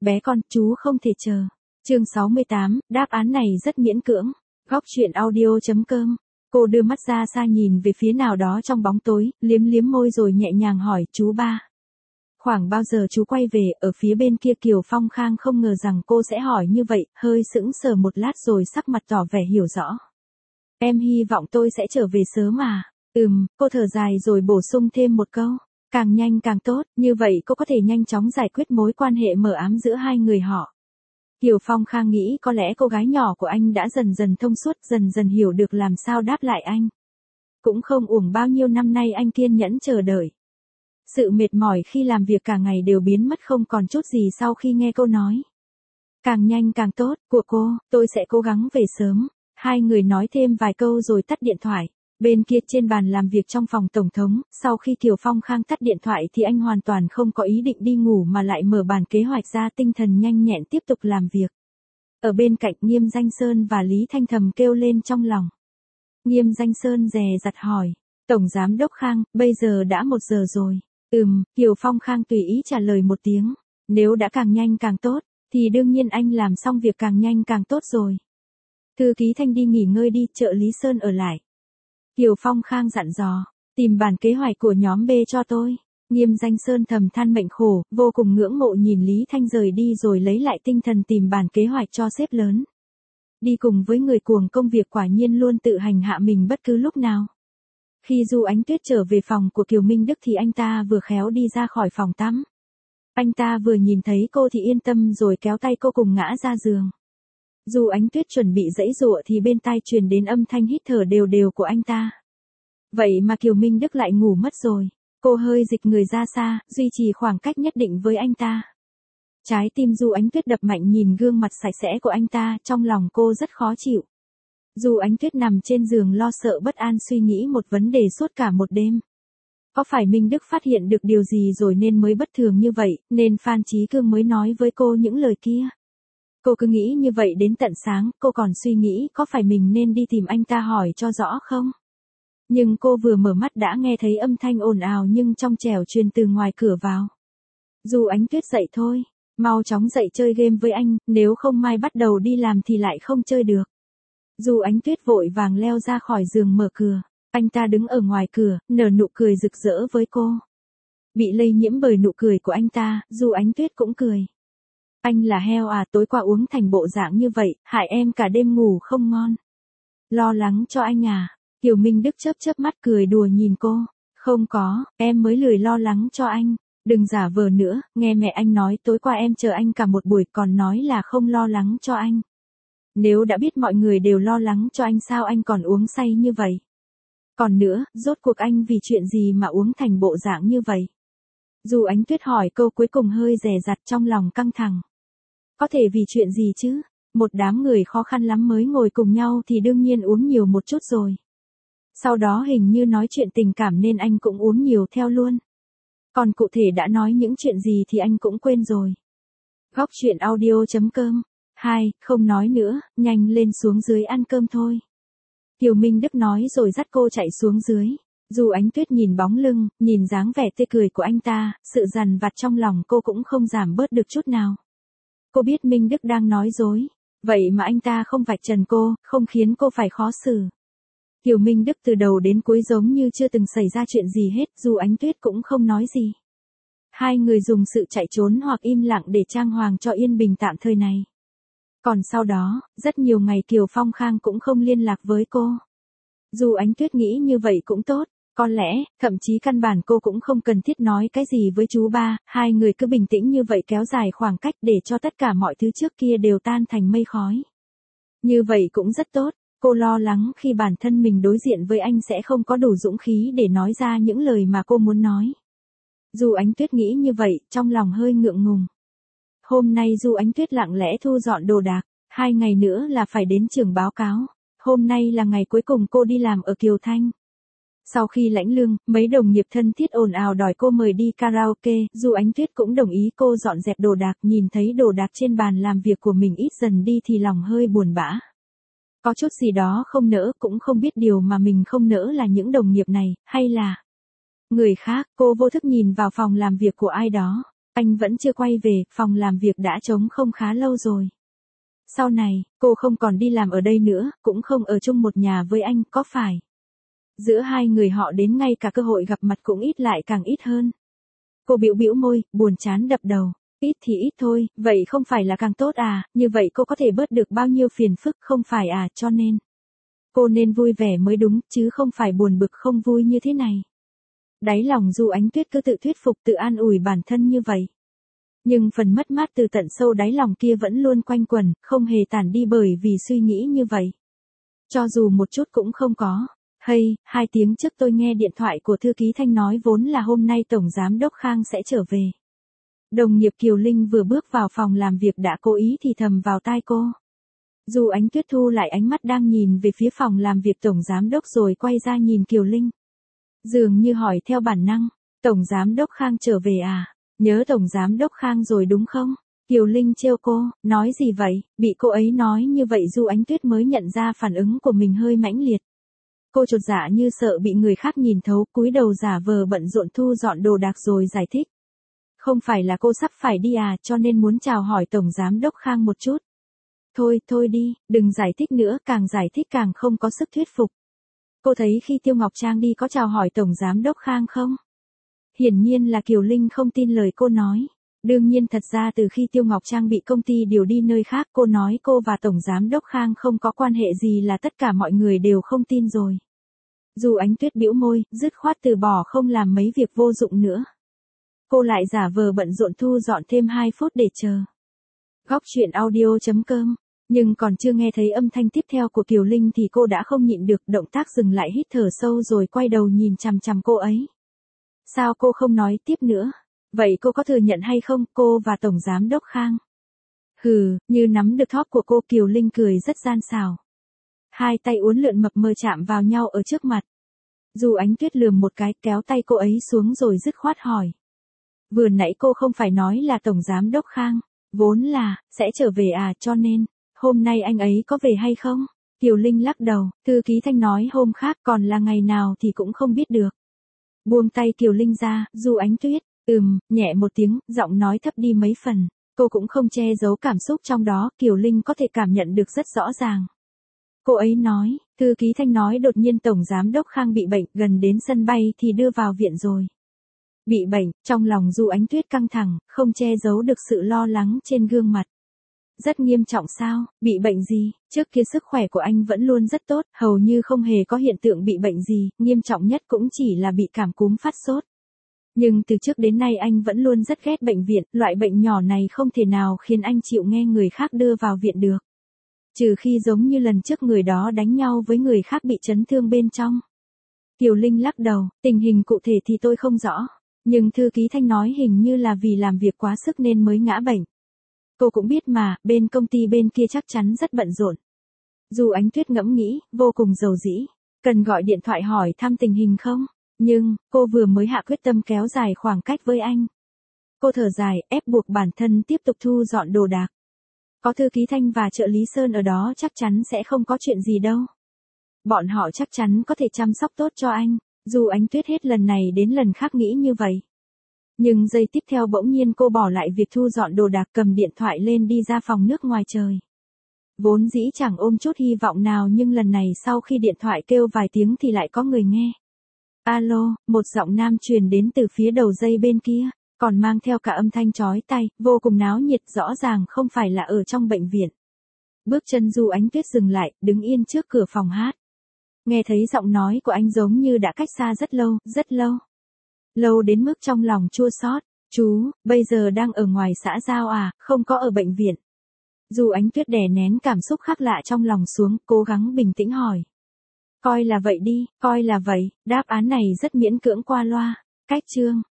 bé con, chú không thể chờ. Chương 68, đáp án này rất miễn cưỡng. Góc truyện audio.com. Cô đưa mắt ra xa nhìn về phía nào đó trong bóng tối, liếm liếm môi rồi nhẹ nhàng hỏi, chú ba. Khoảng bao giờ chú quay về? Ở phía bên kia Kiều Phong Khang không ngờ rằng cô sẽ hỏi như vậy, hơi sững sờ một lát rồi sắc mặt tỏ vẻ hiểu rõ. Em hy vọng tôi sẽ trở về sớm mà. Cô thở dài rồi bổ sung thêm một câu. Càng nhanh càng tốt, như vậy cô có thể nhanh chóng giải quyết mối quan hệ mờ ám giữa hai người họ. Kiều Phong Khang nghĩ có lẽ cô gái nhỏ của anh đã dần dần thông suốt, dần dần hiểu được làm sao đáp lại anh. Cũng không uổng bao nhiêu năm nay anh kiên nhẫn chờ đợi. Sự mệt mỏi khi làm việc cả ngày đều biến mất không còn chút gì sau khi nghe câu nói. Càng nhanh càng tốt, của cô, tôi sẽ cố gắng về sớm. Hai người nói thêm vài câu rồi tắt điện thoại. Bên kia trên bàn làm việc trong phòng tổng thống, sau khi Kiều Phong Khang tắt điện thoại thì anh hoàn toàn không có ý định đi ngủ mà lại mở bản kế hoạch ra, tinh thần nhanh nhẹn tiếp tục làm việc. Ở bên cạnh Nghiêm Danh Sơn và Lý Thanh thầm kêu lên trong lòng. Nghiêm Danh Sơn dè dặt hỏi, Tổng Giám đốc Khang, bây giờ đã 1 giờ rồi. Kiều Phong Khang tùy ý trả lời một tiếng, nếu đã càng nhanh càng tốt, thì đương nhiên anh làm xong việc càng nhanh càng tốt rồi. Thư ký Thanh đi nghỉ ngơi đi, trợ lý Sơn ở lại. Kiều Phong Khang dặn dò, tìm bản kế hoạch của nhóm B cho tôi. Nghiêm Danh Sơn thầm than mệnh khổ, vô cùng ngưỡng mộ nhìn Lý Thanh rời đi rồi lấy lại tinh thần tìm bản kế hoạch cho sếp lớn. Đi cùng với người cuồng công việc quả nhiên luôn tự hành hạ mình bất cứ lúc nào. Khi Du Ánh Tuyết trở về phòng của Kiều Minh Đức thì anh ta vừa khéo đi ra khỏi phòng tắm. Anh ta vừa nhìn thấy cô thì yên tâm rồi kéo tay cô cùng ngã ra giường. Du Ánh Tuyết chuẩn bị giãy giụa thì bên tai truyền đến âm thanh hít thở đều đều của anh ta. Vậy mà Kiều Minh Đức lại ngủ mất rồi. Cô hơi dịch người ra xa, duy trì khoảng cách nhất định với anh ta. Trái tim Du Ánh Tuyết đập mạnh nhìn gương mặt sạch sẽ của anh ta, trong lòng cô rất khó chịu. Du Ánh Tuyết nằm trên giường lo sợ bất an suy nghĩ một vấn đề suốt cả một đêm. Có phải Minh Đức phát hiện được điều gì rồi nên mới bất thường như vậy, nên Phan Chí Cương mới nói với cô những lời kia? Cô cứ nghĩ như vậy đến tận sáng, cô còn suy nghĩ có phải mình nên đi tìm anh ta hỏi cho rõ không? Nhưng cô vừa mở mắt đã nghe thấy âm thanh ồn ào nhưng trong trẻo truyền từ ngoài cửa vào. Du Ánh Tuyết dậy thôi, mau chóng dậy chơi game với anh, nếu không mai bắt đầu đi làm thì lại không chơi được. Du Ánh Tuyết vội vàng leo ra khỏi giường mở cửa, anh ta đứng ở ngoài cửa, nở nụ cười rực rỡ với cô. Bị lây nhiễm bởi nụ cười của anh ta, Du Ánh Tuyết cũng cười. Anh là heo à, tối qua uống thành bộ dạng như vậy, hại em cả đêm ngủ không ngon. Lo lắng cho anh à? Kiều Minh Đức chớp chớp mắt cười đùa nhìn cô. Không có, em mới lười lo lắng cho anh. Đừng giả vờ nữa, nghe mẹ anh nói tối qua em chờ anh cả một buổi còn nói là không lo lắng cho anh. Nếu đã biết mọi người đều lo lắng cho anh sao anh còn uống say như vậy? Còn nữa, rốt cuộc anh vì chuyện gì mà uống thành bộ dạng như vậy? Du Ánh Tuyết hỏi câu cuối cùng hơi dè dặt trong lòng căng thẳng. Có thể vì chuyện gì chứ? Một đám người khó khăn lắm mới ngồi cùng nhau thì đương nhiên uống nhiều một chút rồi. Sau đó hình như nói chuyện tình cảm nên anh cũng uống nhiều theo luôn. Còn cụ thể đã nói những chuyện gì thì anh cũng quên rồi. Góc truyện audio.com. Không nói nữa, nhanh lên xuống dưới ăn cơm thôi. Kiều Minh Đức nói rồi dắt cô chạy xuống dưới. Du Ánh Tuyết nhìn bóng lưng, nhìn dáng vẻ tươi cười của anh ta, sự dằn vặt trong lòng cô cũng không giảm bớt được chút nào. Cô biết Minh Đức đang nói dối, vậy mà anh ta không vạch trần cô, không khiến cô phải khó xử. Kiều Minh Đức từ đầu đến cuối giống như chưa từng xảy ra chuyện gì hết, Du Ánh Tuyết cũng không nói gì. Hai người dùng sự chạy trốn hoặc im lặng để trang hoàng cho yên bình tạm thời này. Còn sau đó, rất nhiều ngày Kiều Phong Khang cũng không liên lạc với cô. Du Ánh Tuyết nghĩ như vậy cũng tốt, có lẽ, thậm chí căn bản cô cũng không cần thiết nói cái gì với chú ba, hai người cứ bình tĩnh như vậy kéo dài khoảng cách để cho tất cả mọi thứ trước kia đều tan thành mây khói. Như vậy cũng rất tốt, cô lo lắng khi bản thân mình đối diện với anh sẽ không có đủ dũng khí để nói ra những lời mà cô muốn nói. Du Ánh Tuyết nghĩ như vậy, trong lòng hơi ngượng ngùng. Hôm nay Du Ánh Tuyết lặng lẽ thu dọn đồ đạc, 2 ngày nữa là phải đến trường báo cáo. Hôm nay là ngày cuối cùng cô đi làm ở Kiều Thanh. Sau khi lãnh lương, mấy đồng nghiệp thân thiết ồn ào đòi cô mời đi karaoke, Du Ánh Tuyết cũng đồng ý. Cô dọn dẹp đồ đạc, nhìn thấy đồ đạc trên bàn làm việc của mình ít dần đi thì lòng hơi buồn bã. Có chút gì đó không nỡ, cũng không biết điều mà mình không nỡ là những đồng nghiệp này, hay là người khác. Cô vô thức nhìn vào phòng làm việc của ai đó. Anh vẫn chưa quay về, phòng làm việc đã trống không khá lâu rồi. Sau này, cô không còn đi làm ở đây nữa, cũng không ở chung một nhà với anh, có phải? Giữa hai người họ đến ngay cả cơ hội gặp mặt cũng ít lại càng ít hơn. Cô bĩu bĩu môi, buồn chán đập đầu. Ít thì ít thôi, vậy không phải là càng tốt à, như vậy cô có thể bớt được bao nhiêu phiền phức không phải à, cho nên. Cô nên vui vẻ mới đúng, chứ không phải buồn bực không vui như thế này. Đáy lòng Du Ánh Tuyết cứ tự thuyết phục tự an ủi bản thân như vậy. Nhưng phần mất mát từ tận sâu đáy lòng kia vẫn luôn quanh quẩn, không hề tản đi bởi vì suy nghĩ như vậy. Cho dù một chút cũng không có. Hay, 2 tiếng trước tôi nghe điện thoại của thư ký Thanh nói vốn là hôm nay Tổng Giám Đốc Khang sẽ trở về. Đồng nghiệp Kiều Linh vừa bước vào phòng làm việc đã cố ý thì thầm vào tai cô. Du Ánh Tuyết thu lại ánh mắt đang nhìn về phía phòng làm việc Tổng Giám Đốc rồi quay ra nhìn Kiều Linh. Dường như hỏi theo bản năng, Tổng Giám Đốc Khang trở về à? Nhớ Tổng Giám Đốc Khang rồi đúng không? Kiều Linh trêu cô, nói gì vậy? Bị cô ấy nói như vậy Du Ánh Tuyết mới nhận ra phản ứng của mình hơi mãnh liệt. Cô chột dạ như sợ bị người khác nhìn thấu, cúi đầu giả vờ bận rộn thu dọn đồ đạc rồi giải thích. Không phải là cô sắp phải đi à, cho nên muốn chào hỏi Tổng Giám Đốc Khang một chút. Thôi đi, đừng giải thích nữa, càng giải thích càng không có sức thuyết phục. Cô thấy khi Tiêu Ngọc Trang đi có chào hỏi Tổng Giám Đốc Khang không? Hiển nhiên là Kiều Linh không tin lời cô nói. Đương nhiên thật ra từ khi Tiêu Ngọc Trang bị công ty điều đi nơi khác cô nói cô và Tổng Giám Đốc Khang không có quan hệ gì là tất cả mọi người đều không tin rồi. Dù Ánh Tuyết bĩu môi, dứt khoát từ bỏ không làm mấy việc vô dụng nữa. Cô lại giả vờ bận rộn thu dọn thêm 2 phút để chờ. Góc truyện audio.com. Nhưng còn chưa nghe thấy âm thanh tiếp theo của Kiều Linh thì cô đã không nhịn được, động tác dừng lại, hít thở sâu rồi quay đầu nhìn chằm chằm cô ấy. Sao cô không nói tiếp nữa? Vậy cô có thừa nhận hay không, cô và Tổng Giám Đốc Khang? Hừ, như nắm được thóp của cô, Kiều Linh cười rất gian xảo. 2 tay uốn lượn mập mờ chạm vào nhau ở trước mặt. Dù Ánh Tuyết lườm một cái, kéo tay cô ấy xuống rồi dứt khoát hỏi. Vừa nãy cô không phải nói là Tổng Giám Đốc Khang, vốn là, sẽ trở về à, cho nên, hôm nay anh ấy có về hay không? Kiều Linh lắc đầu, thư ký Thanh nói hôm khác, còn là ngày nào thì cũng không biết được. Buông tay Kiều Linh ra, Du Ánh Tuyết, nhẹ một tiếng, giọng nói thấp đi mấy phần. Cô cũng không che giấu cảm xúc trong đó, Kiều Linh có thể cảm nhận được rất rõ ràng. Cô ấy nói, thư ký Thanh nói đột nhiên Tổng Giám Đốc Khang bị bệnh, gần đến sân bay thì đưa vào viện rồi. Bị bệnh, trong lòng Du Ánh Tuyết căng thẳng, không che giấu được sự lo lắng trên gương mặt. Rất nghiêm trọng sao, bị bệnh gì? Trước kia sức khỏe của anh vẫn luôn rất tốt, hầu như không hề có hiện tượng bị bệnh gì, nghiêm trọng nhất cũng chỉ là bị cảm cúm phát sốt. Nhưng từ trước đến nay anh vẫn luôn rất ghét bệnh viện, loại bệnh nhỏ này không thể nào khiến anh chịu nghe người khác đưa vào viện được. Trừ khi giống như lần trước người đó đánh nhau với người khác bị chấn thương bên trong. Kiều Linh lắc đầu, tình hình cụ thể thì tôi không rõ. Nhưng thư ký Thanh nói hình như là vì làm việc quá sức nên mới ngã bệnh. Cô cũng biết mà, bên công ty bên kia chắc chắn rất bận rộn. Dù Ánh Tuyết ngẫm nghĩ, vô cùng dầu dĩ. Cần gọi điện thoại hỏi thăm tình hình không? Nhưng, cô vừa mới hạ quyết tâm kéo dài khoảng cách với anh. Cô thở dài, ép buộc bản thân tiếp tục thu dọn đồ đạc. Có thư ký Thanh và trợ lý Sơn ở đó chắc chắn sẽ không có chuyện gì đâu. Bọn họ chắc chắn có thể chăm sóc tốt cho anh. Dù Ánh Tuyết hết lần này đến lần khác nghĩ như vậy. Nhưng giây tiếp theo bỗng nhiên cô bỏ lại việc thu dọn đồ đạc, cầm điện thoại lên đi ra phòng nước ngoài trời. Vốn dĩ chẳng ôm chút hy vọng nào nhưng lần này sau khi điện thoại kêu vài tiếng thì lại có người nghe. Alo, một giọng nam truyền đến từ phía đầu dây bên kia, còn mang theo cả âm thanh chói tai, vô cùng náo nhiệt, rõ ràng không phải là ở trong bệnh viện. Bước chân Du Ánh Tuyết dừng lại, đứng yên trước cửa phòng hát. Nghe thấy giọng nói của anh giống như đã cách xa rất lâu, rất lâu. Lâu đến mức trong lòng chua xót. Chú, bây giờ đang ở ngoài xã giao à, không có ở bệnh viện. Dù Ánh Tuyết đè nén cảm xúc khác lạ trong lòng xuống, cố gắng bình tĩnh hỏi. Coi là vậy đi, coi là vậy, đáp án này rất miễn cưỡng qua loa. Cách chương.